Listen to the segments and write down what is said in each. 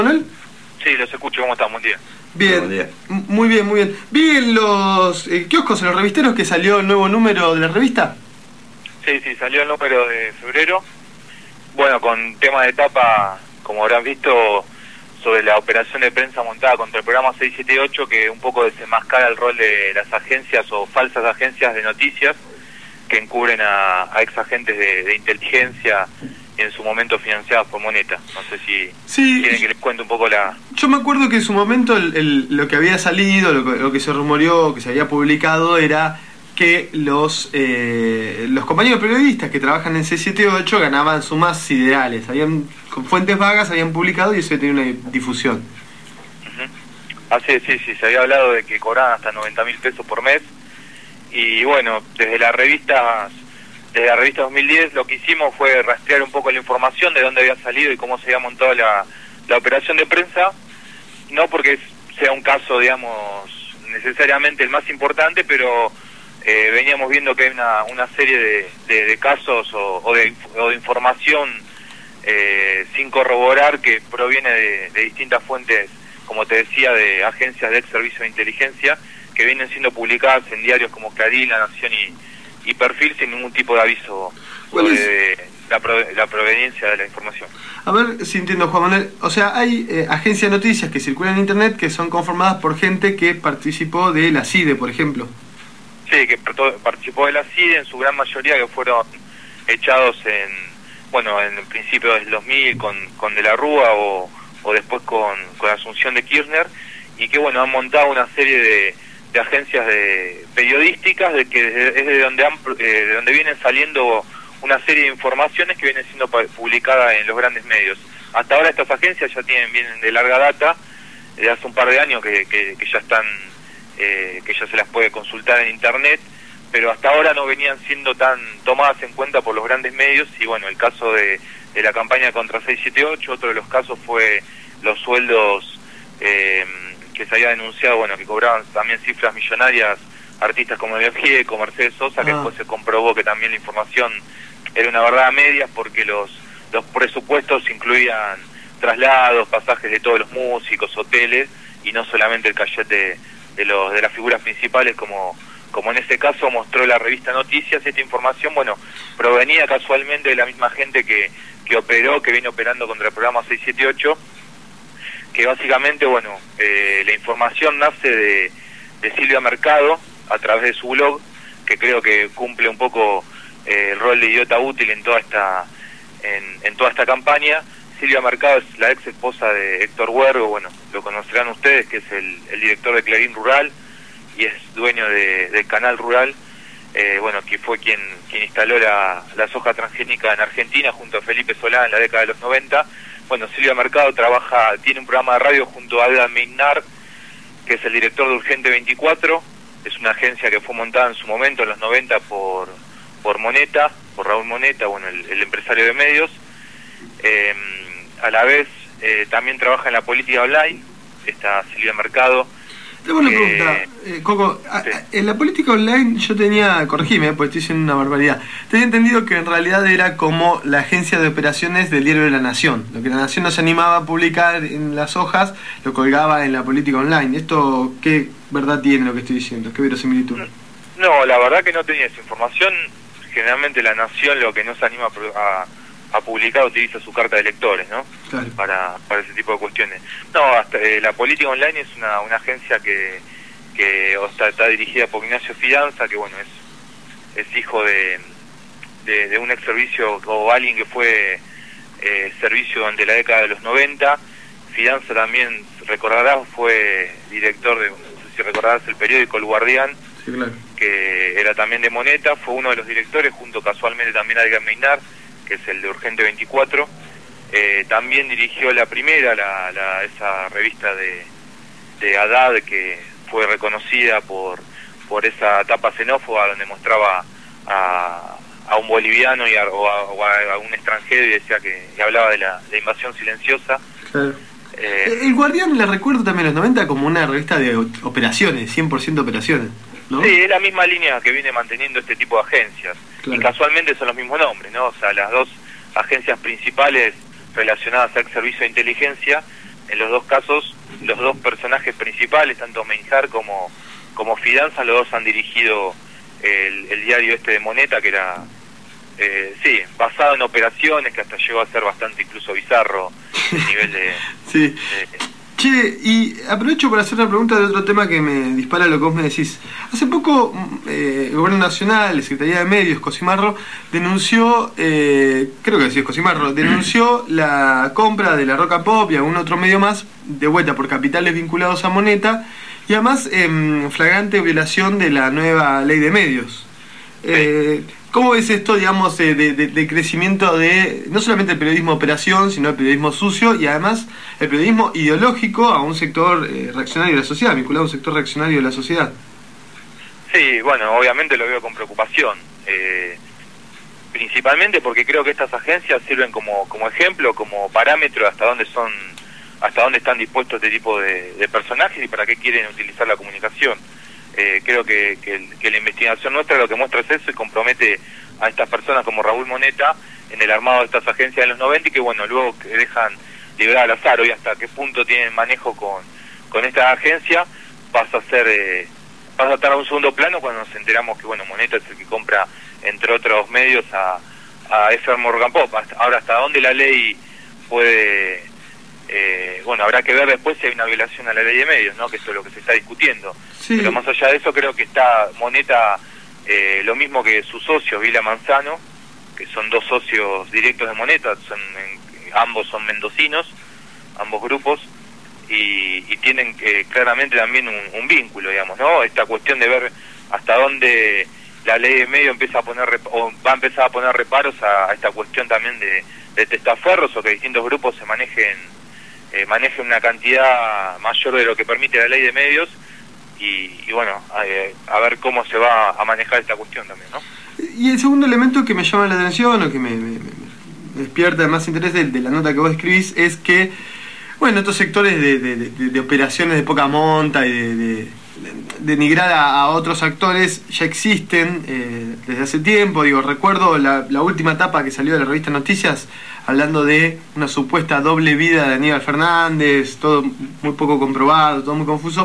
Manuel? Sí, los escucho. ¿Cómo están? Buen día. Bien, Buen día. muy bien, muy bien. Vi en los kioscos, en los revisteros, que salió el nuevo número de la revista. Sí, salió el número de febrero. Bueno, con tema de tapa, como habrán visto, sobre la operación de prensa montada contra el programa 678, que un poco desenmascara el rol de las agencias o falsas agencias de noticias que encubren a ex agentes de inteligencia, en su momento financiadas por Moneta. No sé si quieren que les cuente un poco la... Yo me acuerdo que en su momento lo que había salido, lo que se rumoreó, que se había publicado, era que los compañeros periodistas que trabajan en C78 ganaban sumas siderales. Con fuentes vagas habían publicado y eso tenía una difusión. Sí, se había hablado de que cobraban hasta 90.000 pesos por mes. Y bueno, desde la revista 2010 lo que hicimos fue rastrear un poco la información de dónde había salido y cómo se había montado la operación de prensa. No porque sea un caso, digamos, necesariamente el más importante, pero veníamos viendo que hay una serie de casos o de información sin corroborar, que proviene de distintas fuentes, como te decía, de agencias de ex servicio de inteligencia, que vienen siendo publicadas en diarios como Clarín, La Nación y Perfil, sin ningún tipo de aviso sobre la proveniencia de la información. A ver si entiendo, Juan Manuel. O sea, hay agencias de noticias que circulan en Internet que son conformadas por gente que participó de la CIDE, por ejemplo. Sí, que participó de la CIDE, en su gran mayoría, que fueron echados en el principio del 2000 con De la Rúa o después con Asunción de Kirchner, y que bueno, han montado una serie de agencias periodísticas es de donde vienen saliendo una serie de informaciones que vienen siendo publicadas en los grandes medios. Hasta ahora estas agencias ya vienen de larga data, de hace un par de años que ya están, que ya se las puede consultar en internet, pero hasta ahora no venían siendo tan tomadas en cuenta por los grandes medios. Y bueno, el caso de la campaña contra 678, otro de los casos fue los sueldos que se había denunciado, bueno, que cobraban también cifras millonarias artistas como El Gieco, Mercedes Sosa, que después se comprobó que también la información era una verdad a medias, porque los presupuestos incluían traslados, pasajes de todos los músicos, hoteles, y no solamente el cachet de las figuras principales, como en este caso mostró la revista Noticias. Esta información, bueno, provenía casualmente de la misma gente que viene operando contra el programa 678, que básicamente, bueno, la información nace de Silvia Mercado a través de su blog, que creo que cumple un poco el rol de idiota útil en toda esta campaña. Silvia Mercado es la ex esposa de Héctor Huergo, bueno, lo conocerán ustedes, que es el director de Clarín Rural y es dueño del Canal Rural, bueno, que fue quien instaló la soja transgénica en Argentina junto a Felipe Solá en la década de los 90. Bueno, Silvia Mercado tiene un programa de radio junto a Adrián Mignar, que es el director de Urgente 24, es una agencia que fue montada en su momento, en los 90, por Moneta, por Raúl Moneta, bueno, el empresario de medios. A la vez también trabaja en la política online, está Silvia Mercado. Tengo una pregunta, Coco. Sí. En la política online yo corregime, porque estoy diciendo una barbaridad, tenía entendido que en realidad era como la agencia de operaciones del diario de La Nación. Lo que La Nación no se animaba a publicar en las hojas, lo colgaba en la política online. ¿Esto qué verdad tiene lo que estoy diciendo? ¿Qué verosimilitud? No, la verdad que no tenía esa información. Generalmente La Nación, lo que no se anima a publicar, utiliza su carta de lectores, ¿no? Claro. Para ese tipo de cuestiones. No, hasta la política online es una agencia que está dirigida por Ignacio Fidanza, que bueno, es hijo de un ex servicio o alguien que fue servicio durante la década de los 90. Fidanza también, recordarás, fue director no sé si recordarás, el periódico El Guardián. Sí, claro. Que era también de Moneta, fue uno de los directores, junto casualmente también a Adrián Mignar, que es el de Urgente 24. También dirigió la primera, esa revista de Haddad, que fue reconocida por esa tapa xenófoba, donde mostraba a un boliviano o a un extranjero, y decía que hablaba de la invasión silenciosa. Claro. El Guardián, la recuerdo también en los 90 como una revista de operaciones, 100% operaciones, ¿no? Sí, es la misma línea que viene manteniendo este tipo de agencias. Claro. Y casualmente son los mismos nombres, ¿no? O sea, las dos agencias principales relacionadas al servicio de inteligencia en los dos casos, los dos personajes principales, tanto Menjar como Fidanza, los dos han dirigido el diario este de Moneta, que era, sí, basado en operaciones, que hasta llegó a ser bastante incluso bizarro el nivel de... Sí. Che, y aprovecho para hacer una pregunta de otro tema que me dispara lo que vos me decís. Hace poco el Gobierno Nacional, la Secretaría de Medios, Cosimarro, denunció, creo que sí es Cosimarro, denunció la compra de La Roca Pop y algún otro medio más de vuelta por capitales vinculados a Moneta, y además flagrante violación de la nueva ley de medios. ¿Cómo ves esto, digamos, de crecimiento de no solamente el periodismo de operación, sino el periodismo sucio y además el periodismo ideológico a un sector reaccionario de la sociedad, vinculado a un sector reaccionario de la sociedad? Sí, bueno, obviamente lo veo con preocupación, principalmente porque creo que estas agencias sirven como ejemplo, como parámetro hasta dónde están dispuestos este tipo de personajes y para qué quieren utilizar la comunicación. Creo que la investigación nuestra lo que muestra es eso y compromete a estas personas como Raúl Moneta en el armado de estas agencias en los 90 y que bueno, luego que dejan liberar al azar. Hoy hasta qué punto tienen manejo con esta agencia pasa a estar a un segundo plano cuando nos enteramos que bueno, Moneta es el que compra entre otros medios a FM Morgan Pop. Ahora, hasta dónde la ley puede... bueno, habrá que ver después si hay una violación a la ley de medios, ¿no? Que esto es lo que se está discutiendo. Sí. Pero más allá de eso, creo que está Moneta, lo mismo que su socio, Vila Manzano, que son dos socios directos de Moneta, ambos son mendocinos, ambos grupos, y tienen claramente también un vínculo, digamos, ¿no? Esta cuestión de ver hasta dónde la ley de medios empieza a poner va a empezar a poner reparos a esta cuestión también de testaferros, o que distintos grupos se manejen una cantidad mayor de lo que permite la ley de medios y bueno, a ver cómo se va a manejar esta cuestión también, ¿no? Y el segundo elemento que me llama la atención o que me despierta más interés de la nota que vos escribís es que, bueno, estos sectores de operaciones de poca monta y de denigrar a otros actores ya existen desde hace tiempo. Digo, recuerdo la última etapa que salió de la revista Noticias hablando de una supuesta doble vida de Aníbal Fernández, todo muy poco comprobado, todo muy confuso.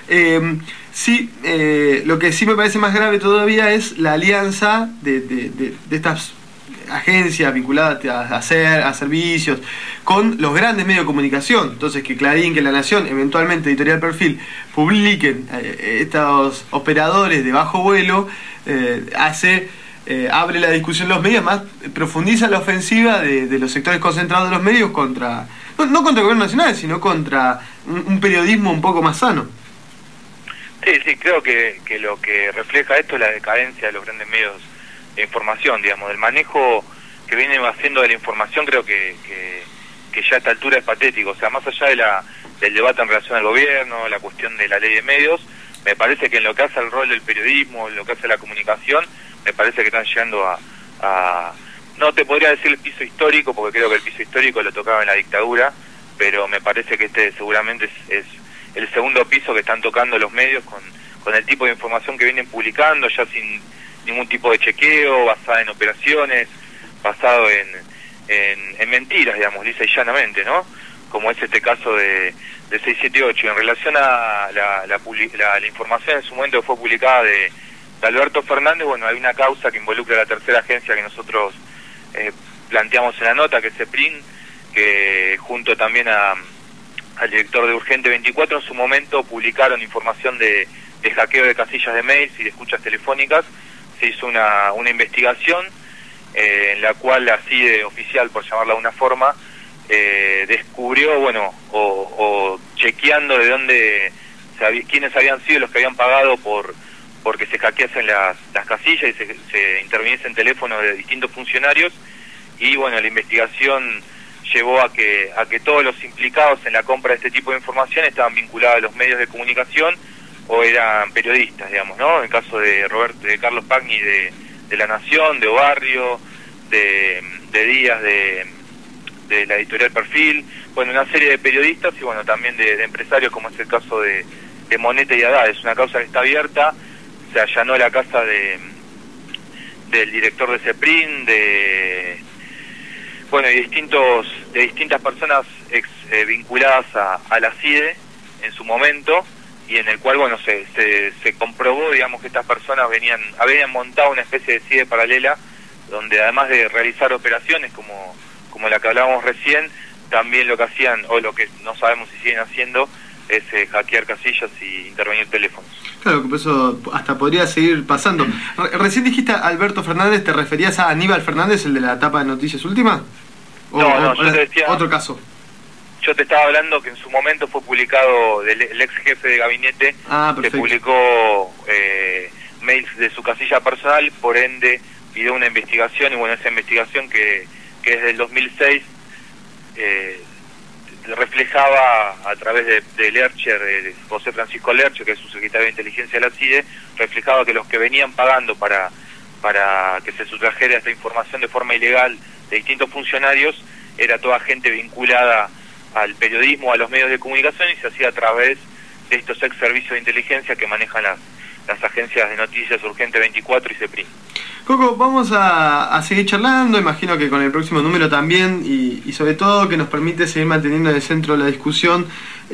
Lo que sí me parece más grave todavía es la alianza de estas agencias vinculadas a servicios con los grandes medios de comunicación. Entonces, que Clarín, que La Nación, eventualmente Editorial Perfil, publiquen estos operadores de bajo vuelo, abre la discusión en los medios, más profundiza la ofensiva de los sectores concentrados de los medios contra, no contra el gobierno nacional, sino contra un periodismo un poco más sano. Sí, creo que lo que refleja esto es la decadencia de los grandes medios de información, digamos, del manejo que vienen haciendo de la información. Creo que ya a esta altura es patético. O sea, más allá del debate en relación al gobierno, la cuestión de la ley de medios, me parece que en lo que hace al rol del periodismo, en lo que hace la comunicación, me parece que están llegando a no te podría decir el piso histórico, porque creo que el piso histórico lo tocaba en la dictadura, pero me parece que este seguramente es el segundo piso que están tocando los medios con el tipo de información que vienen publicando, ya sin ningún tipo de chequeo, basada en operaciones, basado en mentiras, digamos, lisa y llanamente, ¿no? Como es este caso de 678. En relación a la información en su momento que fue publicada de Alberto Fernández, bueno, hay una causa que involucra a la tercera agencia que nosotros planteamos en la nota, que es CEPRIN, que junto también al director de Urgente 24 en su momento publicaron información de hackeo de casillas de mails y de escuchas telefónicas. Se hizo una investigación en la cual la CIDE oficial, por llamarla de una forma, descubrió, bueno, o chequeando de dónde, quiénes habían sido los que habían pagado porque se hackeasen las casillas y se interviniesen teléfonos de distintos funcionarios, y bueno, la investigación llevó a que todos los implicados en la compra de este tipo de información estaban vinculados a los medios de comunicación o eran periodistas, digamos, ¿no? En el caso de Carlos Pagni de La Nación, de Obarrio, de Díaz, de la Editorial Perfil, bueno, una serie de periodistas y bueno, también de empresarios, como es el caso de Moneta y Haddad. Es una causa que está abierta, se allanó la casa del director de CEPRIN, bueno, y de distintas personas vinculadas a la CIDE en su momento, y en el cual, bueno, se comprobó, digamos, que estas personas habían montado una especie de CIDE paralela, donde además de realizar operaciones como la que hablábamos recién, también lo que hacían, o lo que no sabemos si siguen haciendo, es hackear casillas y intervenir teléfonos. Claro, que eso hasta podría seguir pasando. Recién dijiste Alberto Fernández, ¿te referías a Aníbal Fernández, el de la etapa de Noticias Última? No, yo te decía... Otro caso. Yo te estaba hablando que en su momento fue publicado el ex jefe de gabinete, que publicó mails de su casilla personal, por ende pidió una investigación, y bueno, esa investigación que es del 2006, reflejaba a través de Lercher, de José Francisco Lercher, que es su secretario de inteligencia de la CIDE, reflejaba que los que venían pagando para que se sustrajera esta información de forma ilegal de distintos funcionarios era toda gente vinculada al periodismo, a los medios de comunicación, y se hacía a través de estos ex servicios de inteligencia que manejan las agencias de noticias Urgente 24 y CEPRI. Coco, vamos a seguir charlando, imagino que con el próximo número también, y sobre todo que nos permite seguir manteniendo en el centro de la discusión,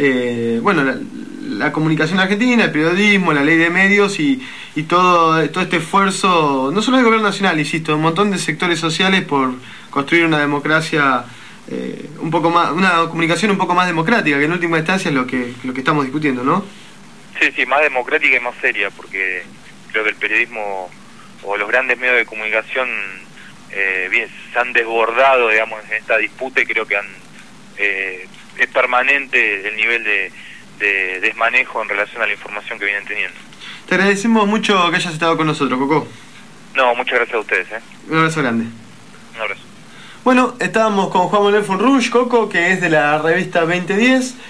la comunicación argentina, el periodismo, la ley de medios y todo este esfuerzo, no solo del gobierno nacional, insisto, un montón de sectores sociales por construir una democracia un poco más, una comunicación un poco más democrática, que en última instancia es lo que estamos discutiendo, ¿no? Sí, más democrática y más seria, porque creo que el periodismo o los grandes medios de comunicación se han desbordado, digamos, en esta disputa, y creo que es permanente el nivel de desmanejo en relación a la información que vienen teniendo. Te agradecemos mucho que hayas estado con nosotros, Coco. No, muchas gracias a ustedes. Un abrazo grande. Un abrazo. Bueno, estábamos con Juan Manuel Fonrush, Coco, que es de la revista 2010,